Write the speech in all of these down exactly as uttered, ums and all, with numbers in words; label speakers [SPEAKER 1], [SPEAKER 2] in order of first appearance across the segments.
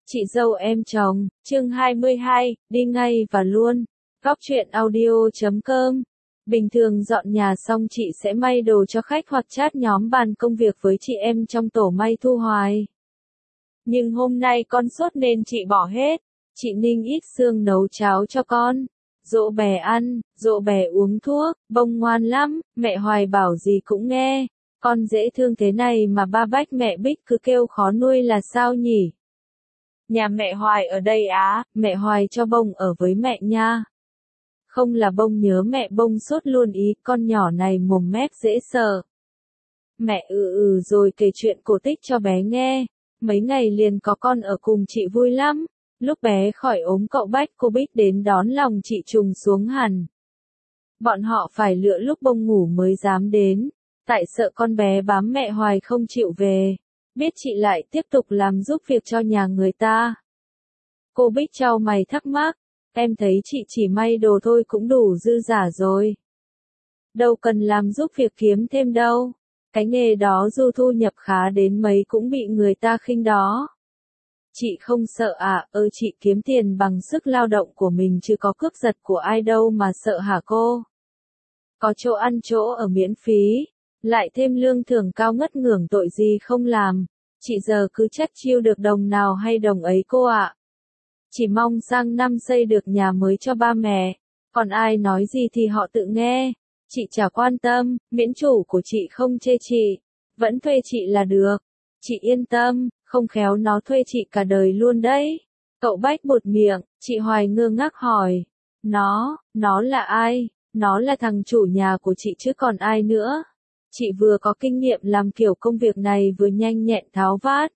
[SPEAKER 1] Chị dâu em chồng, chương hai mươi hai, đi ngay và luôn. Góc truyện audio chấm com. Bình thường dọn nhà xong chị sẽ may đồ cho khách hoặc chat nhóm bàn công việc với chị em trong tổ may Thu Hoài. Nhưng hôm nay con sốt nên chị bỏ hết. Chị ninh ít xương nấu cháo cho con. Dỗ bè ăn, dỗ bè uống thuốc, bông ngoan lắm, mẹ Hoài bảo gì cũng nghe. Con dễ thương thế này mà ba bách mẹ Bích cứ kêu khó nuôi là sao nhỉ? Nhà mẹ Hoài ở đây á, mẹ Hoài cho Bông ở với mẹ nha. Không là Bông nhớ mẹ Bông sốt luôn ý, con nhỏ này mồm mép dễ sợ. Mẹ ừ ừ rồi kể chuyện cổ tích cho bé nghe. Mấy ngày liền có con ở cùng chị vui lắm. Lúc bé khỏi ốm cậu Bách cô Bích đến đón lòng chị trùng xuống hẳn. Bọn họ phải lựa lúc Bông ngủ mới dám đến. Tại sợ con bé bám mẹ Hoài không chịu về. Biết chị lại tiếp tục làm giúp việc cho nhà người ta. Cô Bích chau mày thắc mắc, em thấy chị chỉ may đồ thôi cũng đủ dư giả rồi. Đâu cần làm giúp việc kiếm thêm đâu. Cái nghề đó dù thu nhập khá đến mấy cũng bị người ta khinh đó. Chị không sợ à, ơ chị kiếm tiền bằng sức lao động của mình chứ có cướp giật của ai đâu mà sợ hả cô? Có chỗ ăn chỗ ở miễn phí. Lại thêm lương thưởng cao ngất ngưởng tội gì không làm, chị giờ cứ chắc chiêu được đồng nào hay đồng ấy cô ạ. Chỉ mong sang năm xây được nhà mới cho ba mẹ, còn ai nói gì thì họ tự nghe, chị chả quan tâm, miễn chủ của chị không chê chị, vẫn thuê chị là được, chị yên tâm, không khéo nó thuê chị cả đời luôn đấy. Cậu Bách buột miệng, chị Hoài ngơ ngác hỏi, nó, nó là ai? Nó là thằng chủ nhà của chị chứ còn ai nữa. Chị vừa có kinh nghiệm làm kiểu công việc này vừa nhanh nhẹn tháo vát.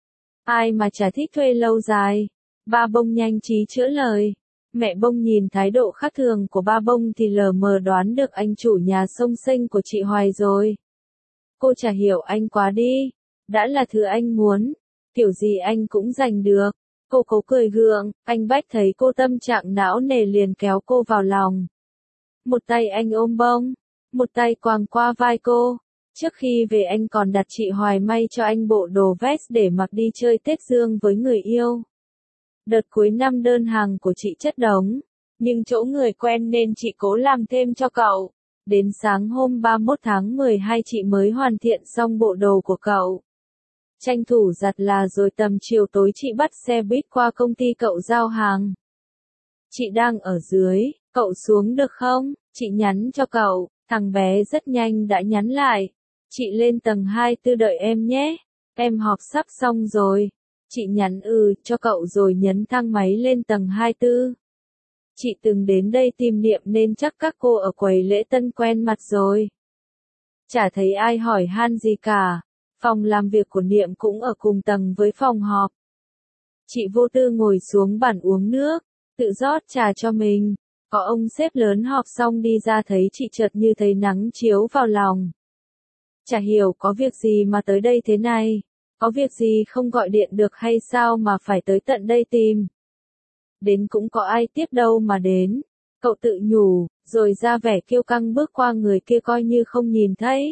[SPEAKER 1] Ai mà chả thích thuê lâu dài. Ba Bông nhanh trí chữa lời. Mẹ Bông nhìn thái độ khác thường của ba Bông thì lờ mờ đoán được anh chủ nhà xông xênh của chị Hoài rồi. Cô chả hiểu anh quá đi. Đã là thứ anh muốn. Kiểu gì anh cũng giành được. Cô cố cười gượng, anh Bách thấy cô tâm trạng não nề liền kéo cô vào lòng. Một tay anh ôm Bông. Một tay quàng qua vai cô. Trước khi về anh còn đặt chị Hoài may cho anh bộ đồ vest để mặc đi chơi Tết Dương với người yêu. Đợt cuối năm đơn hàng của chị chất đống, nhưng chỗ người quen nên chị cố làm thêm cho cậu. Đến sáng hôm ba mươi mốt tháng mười hai chị mới hoàn thiện xong bộ đồ của cậu. Tranh thủ giặt là rồi tầm chiều tối chị bắt xe buýt qua công ty cậu giao hàng. Chị đang ở dưới, cậu xuống được không? Chị nhắn cho cậu. Thằng bé rất nhanh đã nhắn lại. Chị lên tầng hai tư đợi em nhé. Em họp sắp xong rồi. Chị nhắn ừ cho cậu rồi nhấn thang máy lên tầng hai tư. Chị từng đến đây tìm Niệm nên chắc các cô ở quầy lễ tân quen mặt rồi. Chả thấy ai hỏi han gì cả. Phòng làm việc của Niệm cũng ở cùng tầng với phòng họp. Chị vô tư ngồi xuống bàn uống nước, tự rót trà cho mình. Có ông sếp lớn họp xong đi ra thấy chị chợt như thấy nắng chiếu vào lòng. Chả hiểu có việc gì mà tới đây thế này, có việc gì không gọi điện được hay sao mà phải tới tận đây tìm. Đến cũng có ai tiếp đâu mà đến, cậu tự nhủ, rồi ra vẻ kiêu căng bước qua người kia coi như không nhìn thấy.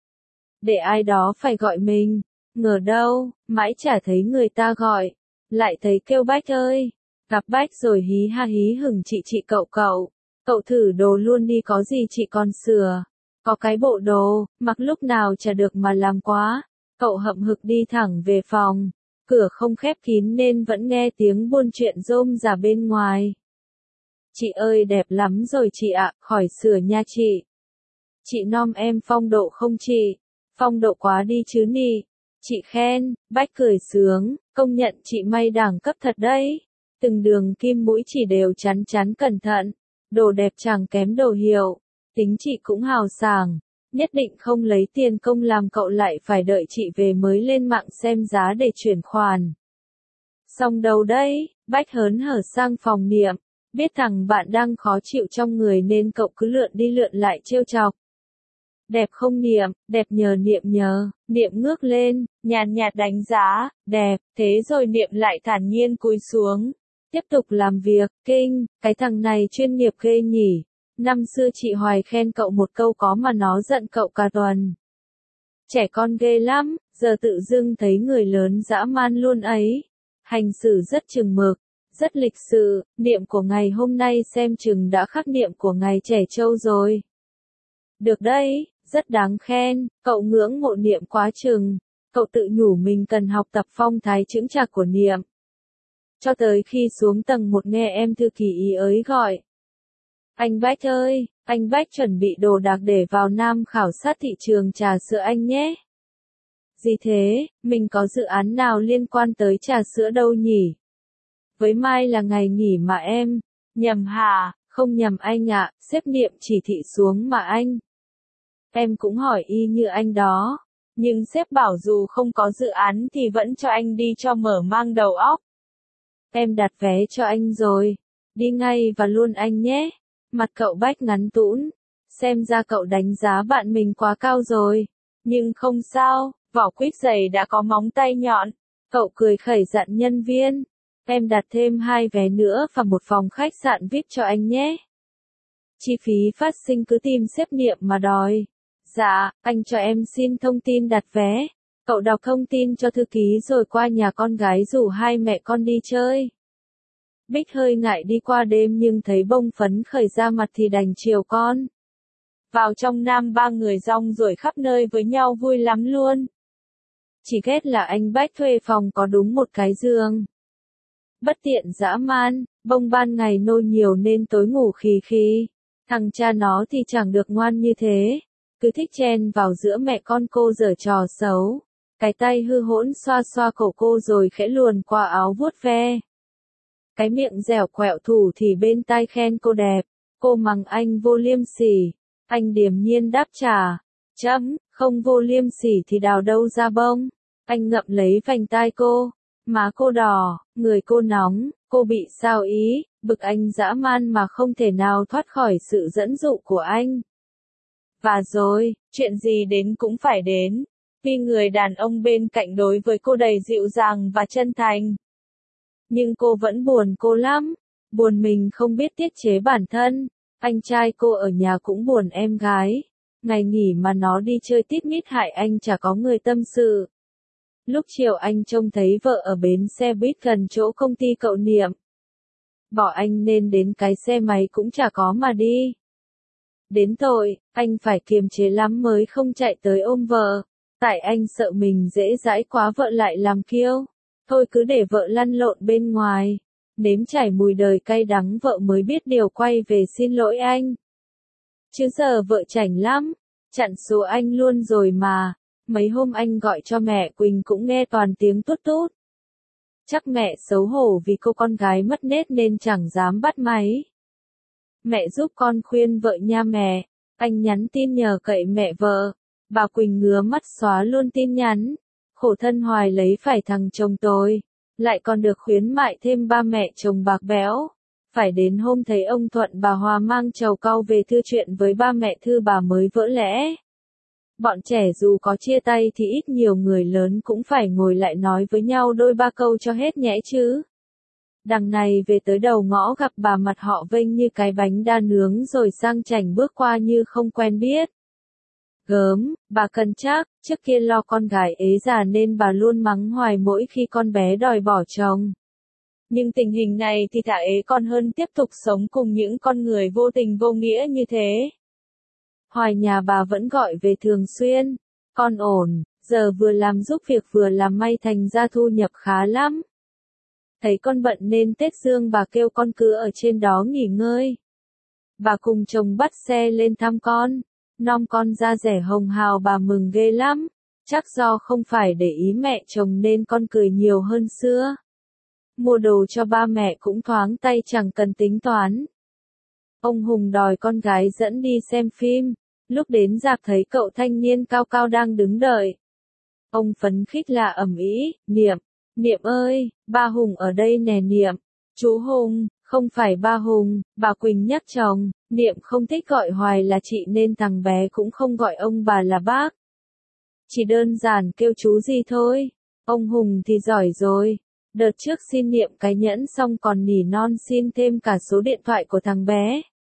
[SPEAKER 1] Để ai đó phải gọi mình, ngờ đâu, mãi chả thấy người ta gọi, lại thấy kêu Bách ơi. Gặp Bách rồi hí ha hí hửng chị chị cậu cậu, cậu thử đồ luôn đi có gì chị còn sửa, có cái bộ đồ, mặc lúc nào chả được mà làm quá, cậu hậm hực đi thẳng về phòng, cửa không khép kín nên vẫn nghe tiếng buôn chuyện rôm rả bên ngoài. Chị ơi đẹp lắm rồi chị ạ, khỏi sửa nha chị. Chị nom em phong độ không chị, phong độ quá đi chứ nị, chị khen, Bách cười sướng, công nhận chị may đẳng cấp thật đấy. Từng đường kim mũi chỉ đều chắn chắn cẩn thận, đồ đẹp chẳng kém đồ hiệu, tính chị cũng hào sảng, nhất định không lấy tiền công làm cậu lại phải đợi chị về mới lên mạng xem giá để chuyển khoản. Xong đâu đấy, Bách hớn hở sang phòng Niệm, biết thằng bạn đang khó chịu trong người nên cậu cứ lượn đi lượn lại trêu chọc. Đẹp không Niệm, đẹp nhờ Niệm nhờ, Niệm ngước lên, nhàn nhạt đánh giá, đẹp, thế rồi Niệm lại thản nhiên cúi xuống. Tiếp tục làm việc, kinh, cái thằng này chuyên nghiệp ghê nhỉ. Năm xưa chị Hoài khen cậu một câu có mà nó giận cậu cả tuần. Trẻ con ghê lắm, giờ tự dưng thấy người lớn dã man luôn ấy. hành xử rất chừng mực, rất lịch sự, niệm của ngày hôm nay xem chừng đã khác niệm của ngày trẻ trâu rồi. Được đấy, rất đáng khen, cậu ngưỡng mộ niệm quá chừng, cậu tự nhủ mình cần học tập phong thái chững chạc của niệm. Cho tới khi xuống tầng một nghe em thư ký ý ấy gọi. Anh Bách ơi, anh Bách chuẩn bị đồ đạc để vào Nam khảo sát thị trường trà sữa anh nhé. Gì thế, mình có dự án nào liên quan tới trà sữa đâu nhỉ? Với mai là ngày nghỉ mà em. Nhầm hả? Không nhầm anh ạ, sếp niệm chỉ thị xuống mà anh. Em cũng hỏi y như anh đó. Nhưng sếp bảo dù không có dự án thì vẫn cho anh đi cho mở mang đầu óc. Em đặt vé cho anh rồi. Đi ngay và luôn anh nhé. Mặt cậu Bách ngắn tũn. Xem ra cậu đánh giá bạn mình quá cao rồi. Nhưng không sao, vỏ quýt dày đã có móng tay nhọn. Cậu cười khẩy dặn nhân viên. Em đặt thêm hai vé nữa và một phòng khách sạn vi ai pi cho anh nhé. Chi phí phát sinh cứ tìm sếp niệm mà đòi. Dạ, anh cho em xin thông tin đặt vé. Cậu đọc thông tin cho thư ký rồi qua nhà con gái rủ hai mẹ con đi chơi. Bích hơi ngại đi qua đêm nhưng thấy bông phấn khởi ra mặt thì đành chiều con. Vào trong Nam ba người rong ruổi khắp nơi với nhau vui lắm luôn. Chỉ ghét là anh Bách thuê phòng có đúng một cái giường. Bất tiện dã man, bông ban ngày nôi nhiều nên tối ngủ khì khì. Thằng cha nó thì chẳng được ngoan như thế. Cứ thích chen vào giữa mẹ con cô giở trò xấu. Cái tay hư hỗn xoa xoa cổ cô rồi khẽ luồn qua áo vuốt ve. Cái miệng dẻo quẹo thủ thì bên tai khen cô đẹp. Cô mắng anh vô liêm sỉ. Anh điềm nhiên đáp trả. Chấm, không vô liêm sỉ thì đào đâu ra bông. Anh ngậm lấy vành tai cô. Má cô đỏ, người cô nóng, cô bị sao ý, bực anh dã man mà không thể nào thoát khỏi sự dẫn dụ của anh. Và rồi, chuyện gì đến cũng phải đến. Vì người đàn ông bên cạnh đối với cô đầy dịu dàng và chân thành. Nhưng cô vẫn buồn cô lắm. Buồn mình không biết tiết chế bản thân. Anh trai cô ở nhà cũng buồn em gái. Ngày nghỉ mà nó đi chơi tít mít hại anh chả có người tâm sự. Lúc chiều anh trông thấy vợ ở bến xe buýt gần chỗ công ty cậu niệm. Bỏ anh nên đến cái xe máy cũng chả có mà đi. Đến tội, anh phải kiềm chế lắm mới không chạy tới ôm vợ. Tại anh sợ mình dễ dãi quá vợ lại làm kiêu. Thôi cứ để vợ lăn lộn bên ngoài. Nếm trải mùi đời cay đắng vợ mới biết điều quay về xin lỗi anh. Chứ giờ vợ chảnh lắm. Chặn số anh luôn rồi mà. Mấy hôm anh gọi cho mẹ Quỳnh cũng nghe toàn tiếng tút tút. Chắc mẹ xấu hổ vì cô con gái mất nết nên chẳng dám bắt máy. Mẹ giúp con khuyên vợ nha mẹ. Anh nhắn tin nhờ cậy mẹ vợ. Bà Quỳnh ngứa mắt xóa luôn tin nhắn. Khổ thân hoài lấy phải thằng chồng tôi. Lại còn được khuyến mại thêm ba mẹ chồng bạc bẽo. Phải đến hôm thấy ông Thuận bà Hòa mang trầu cau về thư chuyện với ba mẹ Thư bà mới vỡ lẽ. Bọn trẻ dù có chia tay thì ít nhiều người lớn cũng phải ngồi lại nói với nhau đôi ba câu cho hết nhẽ chứ. Đằng này về tới đầu ngõ gặp bà mặt họ vênh như cái bánh đa nướng rồi sang chảnh bước qua như không quen biết. Gớm, bà cần chắc, trước kia lo con gái ế già nên bà luôn mắng hoài mỗi khi con bé đòi bỏ chồng. Nhưng tình hình này thì thà ế con hơn tiếp tục sống cùng những con người vô tình vô nghĩa như thế. Hoài nhà bà vẫn gọi về thường xuyên. Con ổn, giờ vừa làm giúp việc vừa làm may thành ra thu nhập khá lắm. Thấy con bận nên Tết Dương bà kêu con cứ ở trên đó nghỉ ngơi. Bà cùng chồng bắt xe lên thăm con. Nom con ra rẻ hồng hào bà mừng ghê lắm. Chắc do không phải để ý mẹ chồng nên con cười nhiều hơn xưa. Mua đồ cho ba mẹ cũng thoáng tay chẳng cần tính toán. Ông Hùng đòi con gái dẫn đi xem phim. Lúc đến rạp thấy cậu thanh niên cao cao đang đứng đợi. Ông phấn khích là ầm ĩ, Niệm, Niệm ơi, ba Hùng ở đây nè Niệm. Chú Hùng, không phải ba Hùng, bà Quỳnh nhắc chồng, Niệm không thích gọi hoài là chị nên thằng bé cũng không gọi ông bà là bác. Chỉ đơn giản kêu chú gì thôi. Ông Hùng thì giỏi rồi. Đợt trước xin Niệm cái nhẫn xong còn nỉ non xin thêm cả số điện thoại của thằng bé.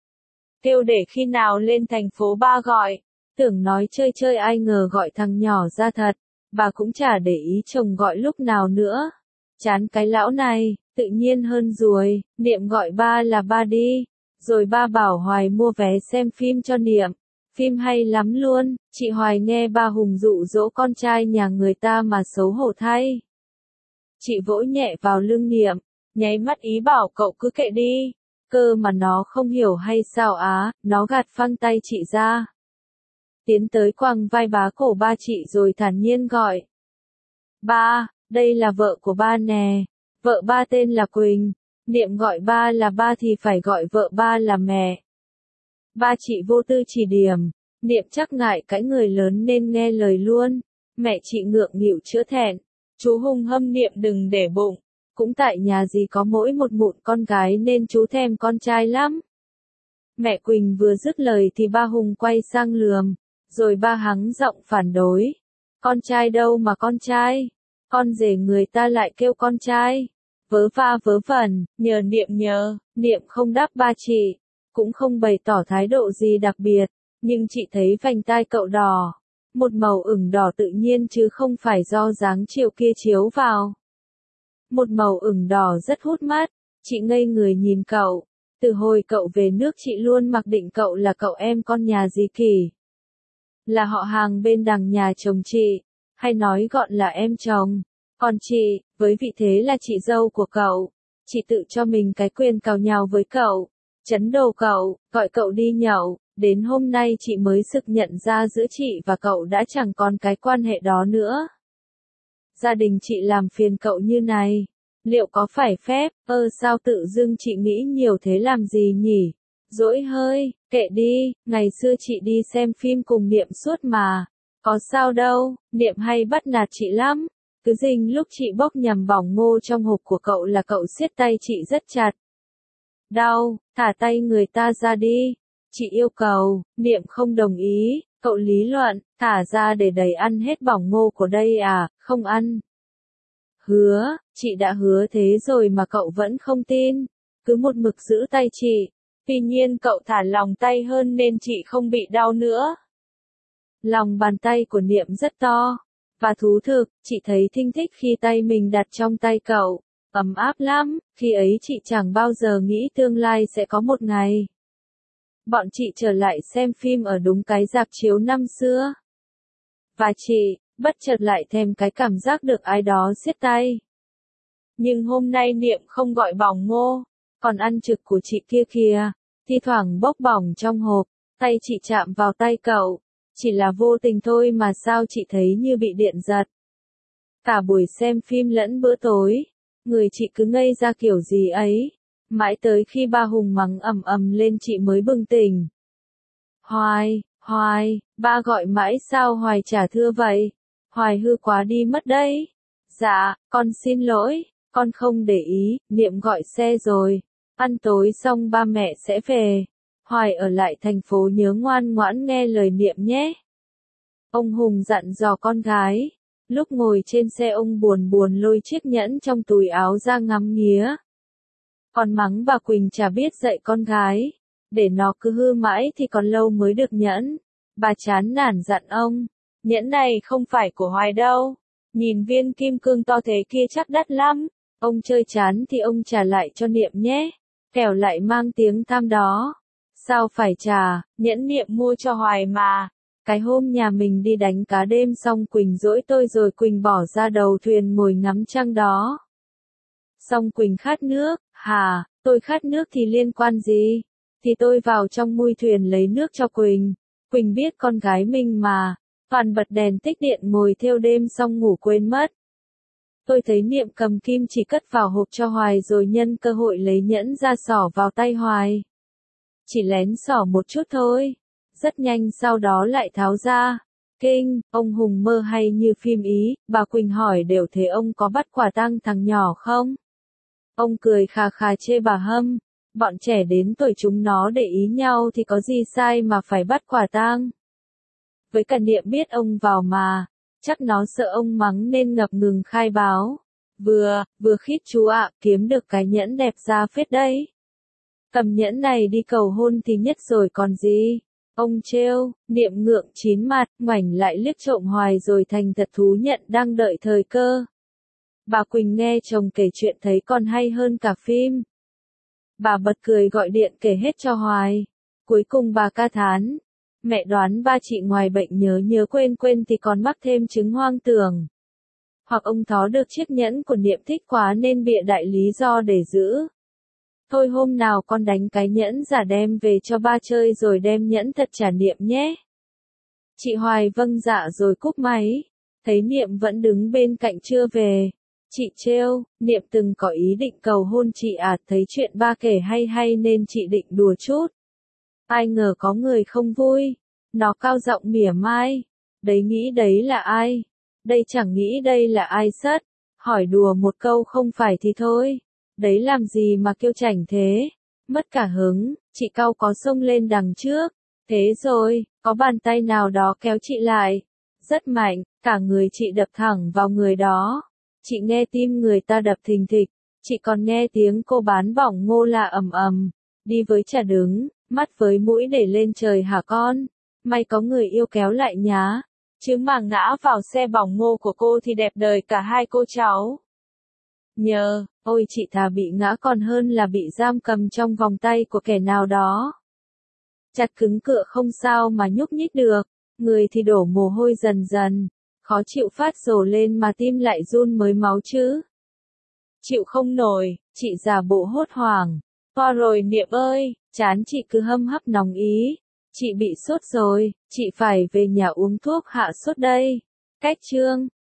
[SPEAKER 1] Kêu để khi nào lên thành phố ba gọi. Tưởng nói chơi chơi ai ngờ gọi thằng nhỏ ra thật. Bà cũng chả để ý chồng gọi lúc nào nữa. chán cái lão này, tự nhiên hơn rồi, Niệm gọi ba là ba đi, rồi ba bảo Hoài mua vé xem phim cho Niệm, phim hay lắm luôn, chị Hoài nghe ba Hùng dụ dỗ con trai nhà người ta mà xấu hổ thay. Chị vỗ nhẹ vào lưng Niệm, nháy mắt ý bảo cậu cứ kệ đi, cơ mà nó không hiểu hay sao á, nó gạt phăng tay chị ra. Tiến tới quàng vai bá cổ ba chị rồi thản nhiên gọi. Ba, đây là vợ của ba nè, vợ ba tên là Quỳnh, Niệm gọi ba là ba thì phải gọi vợ ba là mẹ. Ba chị vô tư chỉ điểm, Niệm chắc ngại cãi người lớn nên nghe lời luôn, mẹ chị ngượng nghịu chữa thẹn, chú Hùng hâm Niệm đừng để bụng, cũng tại nhà gì có mỗi một mụn con gái nên chú thèm con trai lắm. Mẹ Quỳnh vừa dứt lời thì ba Hùng quay sang lườm, rồi ba hắng giọng phản đối. Con trai đâu mà con trai, con rể người ta lại kêu con trai. Vớ va vớ vẩn, nhờ Niệm nhờ, Niệm không đáp ba chị, cũng không bày tỏ thái độ gì đặc biệt, nhưng chị thấy vành tai cậu đỏ, một màu ửng đỏ tự nhiên chứ không phải do dáng chiều kia chiếu vào. Một màu ửng đỏ rất hút mắt, chị ngây người nhìn cậu, từ hồi cậu về nước chị luôn mặc định cậu là cậu em con nhà dì Kỳ. Là họ hàng bên đằng nhà chồng chị, hay nói gọn là em chồng. Còn chị, với vị thế là chị dâu của cậu, chị tự cho mình cái quyền cào nhào với cậu, chấn đồ cậu, gọi cậu đi nhậu, đến hôm nay chị mới sực nhận ra giữa chị và cậu đã chẳng còn cái quan hệ đó nữa. Gia đình chị làm phiền cậu như này, liệu có phải phép, ơ sao tự dưng chị nghĩ nhiều thế làm gì nhỉ? Dỗi hơi, kệ đi, ngày xưa chị đi xem phim cùng Niệm suốt mà, có sao đâu, Niệm hay bắt nạt chị lắm. Cứ dinh lúc chị bóc nhầm bỏng ngô trong hộp của cậu là cậu siết tay chị rất chặt. Đau, thả tay người ta ra đi. Chị yêu cầu, Niệm không đồng ý, cậu lý luận, thả ra để đầy ăn hết bỏng ngô của đây à, không ăn. Hứa, chị đã hứa thế rồi mà cậu vẫn không tin, cứ một mực giữ tay chị. Tuy nhiên cậu thả lòng tay hơn nên chị không bị đau nữa. Lòng bàn tay của Niệm rất to. Và thú thực, chị thấy thinh thích khi tay mình đặt trong tay cậu, ấm áp lắm, khi ấy chị chẳng bao giờ nghĩ tương lai sẽ có một ngày. Bọn chị trở lại xem phim ở đúng cái rạp chiếu năm xưa. Và chị, bất chợt lại thèm cái cảm giác được ai đó siết tay. Nhưng hôm nay Niệm không gọi bỏng ngô, còn ăn trực của chị kia kìa, thi thoảng bốc bỏng trong hộp, tay chị chạm vào tay cậu. Chỉ là vô tình thôi mà sao chị thấy như bị điện giật. Cả buổi xem phim lẫn bữa tối, người chị cứ ngây ra kiểu gì ấy, mãi tới khi ba Hùng mắng ầm ầm lên chị mới bừng tỉnh. Hoài, Hoài, ba gọi mãi sao Hoài chả thưa vậy? Hoài hư quá đi mất đấy. Dạ, con xin lỗi, con không để ý, Niệm gọi xe rồi. Ăn tối xong ba mẹ sẽ về. Hoài ở lại thành phố nhớ ngoan ngoãn nghe lời Niệm nhé. Ông Hùng dặn dò con gái. Lúc ngồi trên xe ông buồn buồn lôi chiếc nhẫn trong túi áo ra ngắm nghía. Còn mắng bà Quỳnh chả biết dạy con gái. Để nó cứ hư mãi thì còn lâu mới được nhẫn. Bà chán nản dặn ông. Nhẫn này không phải của Hoài đâu. Nhìn viên kim cương to thế kia chắc đắt lắm. Ông chơi chán thì ông trả lại cho Niệm nhé. Kẻo lại mang tiếng tham đó. Sao phải trả, nhẫn Niệm mua cho Hoài mà. Cái hôm nhà mình đi đánh cá đêm xong Quỳnh dỗi tôi rồi Quỳnh bỏ ra đầu thuyền ngồi ngắm trăng đó. Xong Quỳnh khát nước, hả, tôi khát nước thì liên quan gì? Thì tôi vào trong mui thuyền lấy nước cho Quỳnh. Quỳnh biết con gái mình mà, toàn bật đèn tích điện ngồi thêu đêm xong ngủ quên mất. Tôi thấy Niệm cầm kim chỉ cất vào hộp cho Hoài rồi nhân cơ hội lấy nhẫn ra xỏ vào tay Hoài. Chỉ lén xỏ một chút thôi. Rất nhanh sau đó lại tháo ra. Kinh, ông Hùng mơ hay như phim Ý, bà Quỳnh hỏi đều thế ông có bắt quả tang thằng nhỏ không? Ông cười khà khà chê bà Hâm. Bọn trẻ đến tuổi chúng nó để ý nhau thì có gì sai mà phải bắt quả tang. Với cả Niệm biết ông vào mà, chắc nó sợ ông mắng nên ngập ngừng khai báo. Vừa, vừa khít chú ạ, kiếm được cái nhẫn đẹp ra phết đấy. Cầm nhẫn này đi cầu hôn thì nhất rồi còn gì. Ông trêu, Niệm ngượng chín mặt, ngoảnh lại liếc trộm Hoài rồi thành thật thú nhận đang đợi thời cơ. Bà Quỳnh nghe chồng kể chuyện thấy còn hay hơn cả phim. Bà bật cười gọi điện kể hết cho Hoài. Cuối cùng bà ca thán. Mẹ đoán ba chị ngoài bệnh nhớ nhớ quên quên thì còn mắc thêm chứng hoang tưởng. Hoặc ông Thó được chiếc nhẫn của Niệm thích quá nên bịa đại lý do để giữ. Thôi hôm nào con đánh cái nhẫn giả đem về cho ba chơi rồi đem nhẫn thật trả Niệm nhé. Chị Hoài vâng dạ rồi cúp máy. Thấy Niệm vẫn đứng bên cạnh chưa về. Chị trêu, Niệm từng có ý định cầu hôn chị à, thấy chuyện ba kể hay hay nên chị định đùa chút. Ai ngờ có người không vui. Nó cao giọng mỉa mai. Đấy nghĩ đấy là ai? Đây chẳng nghĩ đây là ai sất. Hỏi đùa một câu không phải thì thôi. Đấy làm gì mà kêu chảnh thế? Mất cả hứng, chị cau có xông lên đằng trước. Thế rồi, có bàn tay nào đó kéo chị lại. Rất mạnh, cả người chị đập thẳng vào người đó. Chị nghe tim người ta đập thình thịch. Chị còn nghe tiếng cô bán bỏng ngô la ầm ầm. Đi với chả đứng, mắt với mũi để lên trời hả con? May có người yêu kéo lại nhá. Chứ mà ngã vào xe bỏng ngô của cô thì đẹp đời cả hai cô cháu. Nhờ, ôi chị thà bị ngã còn hơn là bị giam cầm trong vòng tay của kẻ nào đó. Chặt cứng cựa không sao mà nhúc nhích được, người thì đổ mồ hôi dần dần, khó chịu phát rồ lên mà tim lại run mới máu chứ. Chịu không nổi, chị giả bộ hốt hoảng. Qua rồi Niệm ơi, chán chị cứ hâm hấp nóng ý. Chị bị sốt rồi, chị phải về nhà uống thuốc hạ sốt đây. Cách chương